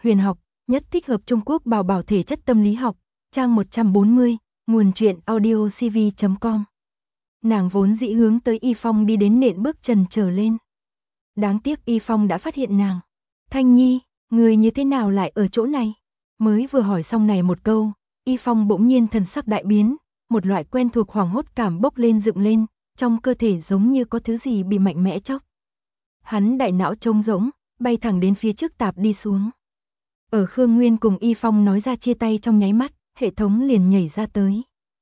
huyền học, nhất thích hợp Trung Quốc bảo bảo thể chất tâm lý học, trang 140, nguồn truyện audiocv.com. Nàng vốn dĩ hướng tới Y Phong đi đến nện bước trần trở lên. Đáng tiếc Y Phong đã phát hiện nàng. Thanh Nhi, người như thế nào lại ở chỗ này? Mới vừa hỏi xong này một câu, Y Phong bỗng nhiên thần sắc đại biến, một loại quen thuộc hoảng hốt cảm bốc lên dựng lên, trong cơ thể giống như có thứ gì bị mạnh mẽ chóc. Hắn đại não trống rỗng, bay thẳng đến phía trước tạp đi xuống. Ở Khương Nguyên cùng Y Phong nói ra chia tay trong nháy mắt, hệ thống liền nhảy ra tới.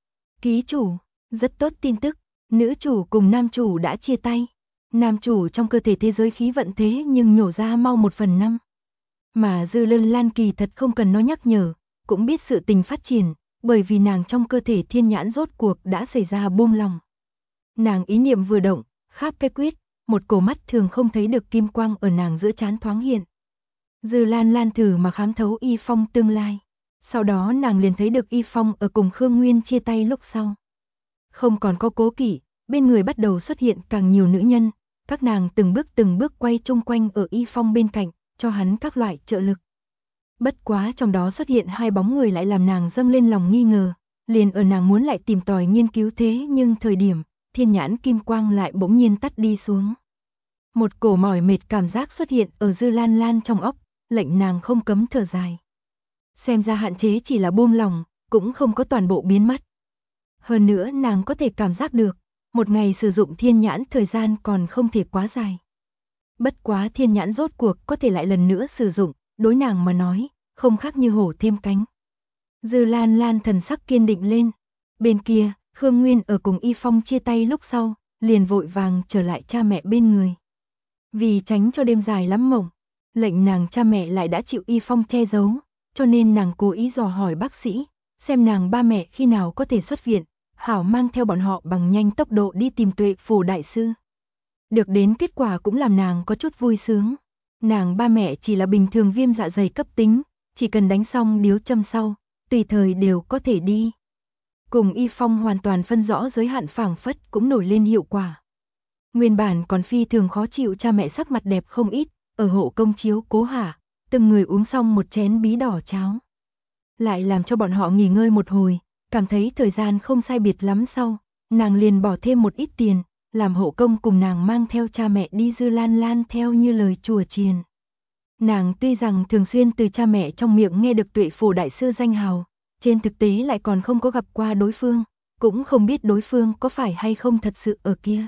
Ký chủ, rất tốt tin tức, nữ chủ cùng nam chủ đã chia tay. Nam chủ trong cơ thể thế giới khí vận thế nhưng nhổ ra mau 1/5. Mà Dư Lân Lan kỳ thật không cần nó nhắc nhở, cũng biết sự tình phát triển, bởi vì nàng trong cơ thể thiên nhãn rốt cuộc đã xảy ra buông lòng. Nàng ý niệm vừa động, khắp cái quyết, một cổ mắt thường không thấy được kim quang ở nàng giữa trán thoáng hiện. Dư Lan Lan thử mà khám thấu Y Phong tương lai. Sau đó nàng liền thấy được Y Phong ở cùng Khương Nguyên chia tay lúc sau. Không còn có cố kỵ, bên người bắt đầu xuất hiện càng nhiều nữ nhân, các nàng từng bước quay chung quanh ở Y Phong bên cạnh, cho hắn các loại trợ lực. Bất quá trong đó xuất hiện hai bóng người lại làm nàng dâng lên lòng nghi ngờ, liền ở nàng muốn lại tìm tòi nghiên cứu thế nhưng thời điểm, thiên nhãn kim quang lại bỗng nhiên tắt đi xuống. Một cổ mỏi mệt cảm giác xuất hiện ở Dư Lan Lan trong óc, lệnh nàng không cấm thở dài. Xem ra hạn chế chỉ là buông lòng, cũng không có toàn bộ biến mất. Hơn nữa nàng có thể cảm giác được, một ngày sử dụng thiên nhãn thời gian còn không thể quá dài. Bất quá thiên nhãn rốt cuộc có thể lại lần nữa sử dụng, đối nàng mà nói, không khác như hổ thêm cánh. Dư Lan Lan thần sắc kiên định lên. Bên kia, Khương Nguyên ở cùng Y Phong chia tay lúc sau, liền vội vàng trở lại cha mẹ bên người. Vì tránh cho đêm dài lắm mộng, lệnh nàng cha mẹ lại đã chịu Y Phong che giấu, cho nên nàng cố ý dò hỏi bác sĩ, xem nàng ba mẹ khi nào có thể xuất viện, hảo mang theo bọn họ bằng nhanh tốc độ đi tìm Tuệ Phù đại sư. Được đến kết quả cũng làm nàng có chút vui sướng. Nàng ba mẹ chỉ là bình thường viêm dạ dày cấp tính, chỉ cần đánh xong điếu châm sau, tùy thời đều có thể đi. Cùng Y Phong hoàn toàn phân rõ giới hạn phảng phất cũng nổi lên hiệu quả. Nguyên bản còn phi thường khó chịu cha mẹ sắc mặt đẹp không ít, ở hộ công chiếu cố hạ, từng người uống xong một chén bí đỏ cháo. Lại làm cho bọn họ nghỉ ngơi một hồi, cảm thấy thời gian không sai biệt lắm sau, nàng liền bỏ thêm một ít tiền, làm hộ công cùng nàng mang theo cha mẹ đi Dư Lan Lan theo như lời chùa chiền. Nàng tuy rằng thường xuyên từ cha mẹ trong miệng nghe được Tuệ Phù đại sư danh hào, trên thực tế lại còn không có gặp qua đối phương, cũng không biết đối phương có phải hay không thật sự ở kia.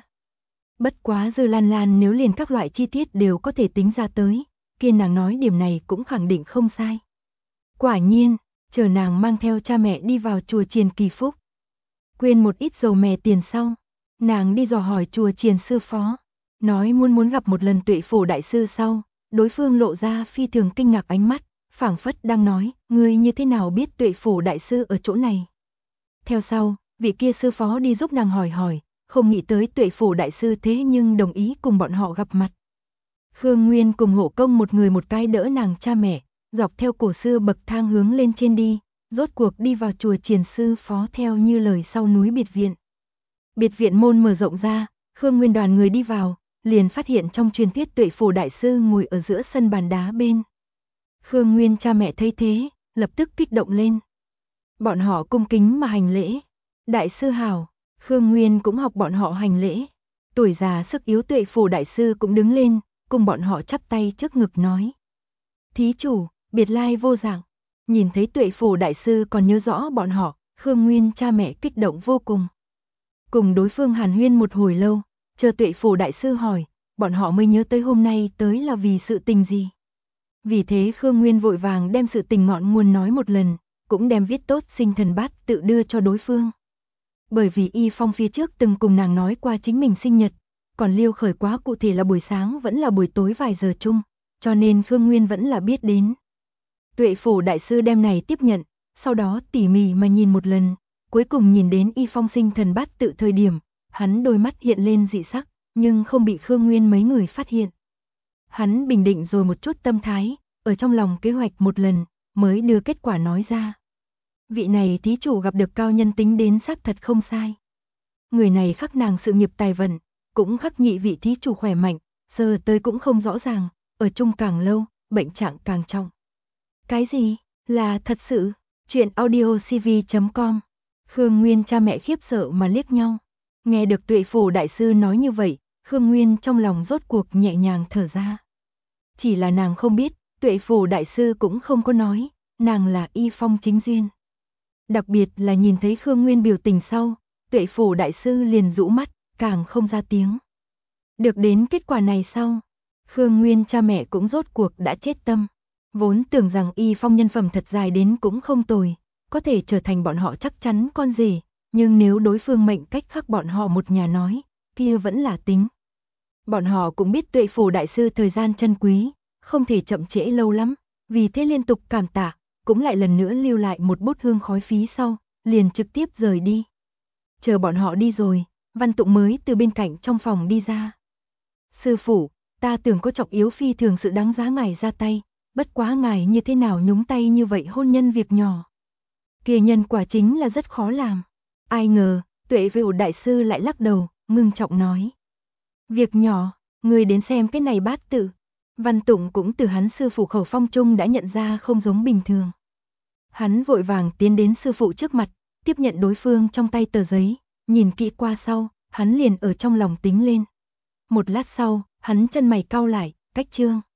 Bất quá Dư Lan Lan nếu liền các loại chi tiết đều có thể tính ra tới, kia nàng nói điểm này cũng khẳng định không sai. Quả nhiên, chờ nàng mang theo cha mẹ đi vào chùa chiền Kỳ Phúc. Quên một ít dầu mè tiền sau, nàng đi dò hỏi chùa chiền sư phó, nói muốn gặp một lần Tuệ Phù đại sư sau, đối phương lộ ra phi thường kinh ngạc ánh mắt, phảng phất đang nói, ngươi như thế nào biết Tuệ Phù đại sư ở chỗ này. Theo sau, vị kia sư phó đi giúp nàng hỏi, không nghĩ tới Tuệ Phù đại sư thế nhưng đồng ý cùng bọn họ gặp mặt. Khương Nguyên cùng hộ công một người một cái đỡ nàng cha mẹ, dọc theo cổ xưa bậc thang hướng lên trên đi, rốt cuộc đi vào chùa chiền sư phó theo như lời sau núi biệt viện. Biệt viện môn mở rộng ra, Khương Nguyên đoàn người đi vào, liền phát hiện trong truyền thuyết Tuệ Phù đại sư ngồi ở giữa sân bàn đá bên. Khương Nguyên cha mẹ thấy thế, lập tức kích động lên. Bọn họ cung kính mà hành lễ. Đại sư hảo, Khương Nguyên cũng học bọn họ hành lễ. Tuổi già sức yếu Tuệ Phù đại sư cũng đứng lên, cùng bọn họ chắp tay trước ngực nói. Thí chủ, biệt lai vô dạng. Nhìn thấy Tuệ Phù đại sư còn nhớ rõ bọn họ, Khương Nguyên cha mẹ kích động vô cùng. Cùng đối phương hàn huyên một hồi lâu, chờ Tuệ Phù đại sư hỏi, bọn họ mới nhớ tới hôm nay tới là vì sự tình gì. Vì thế Khương Nguyên vội vàng đem sự tình ngọn nguồn nói một lần, cũng đem viết tốt sinh thần bát tự đưa cho đối phương. Bởi vì Y Phong phía trước từng cùng nàng nói qua chính mình sinh nhật, còn liêu khởi quá cụ thể là buổi sáng vẫn là buổi tối vài giờ chung, cho nên Khương Nguyên vẫn là biết đến. Tuệ Phù đại sư đem này tiếp nhận, sau đó tỉ mỉ mà nhìn một lần, cuối cùng nhìn đến Y Phong sinh thần bát tự thời điểm, hắn đôi mắt hiện lên dị sắc, nhưng không bị Khương Nguyên mấy người phát hiện. Hắn bình định rồi một chút tâm thái, ở trong lòng kế hoạch một lần, mới đưa kết quả nói ra. Vị này thí chủ gặp được cao nhân tính đến xác thật không sai. Người này khắc nàng sự nghiệp tài vận, cũng khắc nhị vị thí chủ khỏe mạnh, giờ tới cũng không rõ ràng, ở chung càng lâu, bệnh trạng càng trọng. Cái gì? Là thật sự? Chuyện audiocv.com. Khương Nguyên cha mẹ khiếp sợ mà liếc nhau. Nghe được Tuệ Phổ đại sư nói như vậy, Khương Nguyên trong lòng rốt cuộc nhẹ nhàng thở ra. Chỉ là nàng không biết, Tuệ Phổ đại sư cũng không có nói, nàng là Y Phong chính duyên. Đặc biệt là nhìn thấy Khương Nguyên biểu tình sau, Tuệ Phổ đại sư liền rũ mắt, càng không ra tiếng. Được đến kết quả này sau, Khương Nguyên cha mẹ cũng rốt cuộc đã chết tâm. Vốn tưởng rằng Y Phong nhân phẩm thật dài đến cũng không tồi, có thể trở thành bọn họ chắc chắn con rể, nhưng nếu đối phương mệnh cách khác bọn họ một nhà nói, kia vẫn là tính. Bọn họ cũng biết Tuệ Phổ đại sư thời gian chân quý, không thể chậm trễ lâu lắm, vì thế liên tục cảm tạ, cũng lại lần nữa lưu lại một bút hương khói phí sau, liền trực tiếp rời đi. Chờ bọn họ đi rồi, Văn Tụng mới từ bên cạnh trong phòng đi ra. Sư phụ, ta tưởng có trọng yếu phi thường sự đáng giá ngài ra tay, bất quá ngài như thế nào nhúng tay như vậy hôn nhân việc nhỏ. Kia nhân quả chính là rất khó làm. Ai ngờ, Tuệ Phổ đại sư lại lắc đầu, ngưng trọng nói. Việc nhỏ, người đến xem cái này bát tự. Văn Tụng cũng từ hắn sư phụ khẩu phong chung đã nhận ra không giống bình thường. Hắn vội vàng tiến đến sư phụ trước mặt, tiếp nhận đối phương trong tay tờ giấy, nhìn kỹ qua sau, hắn liền ở trong lòng tính lên. Một lát sau, hắn chân mày cau lại, cách chương.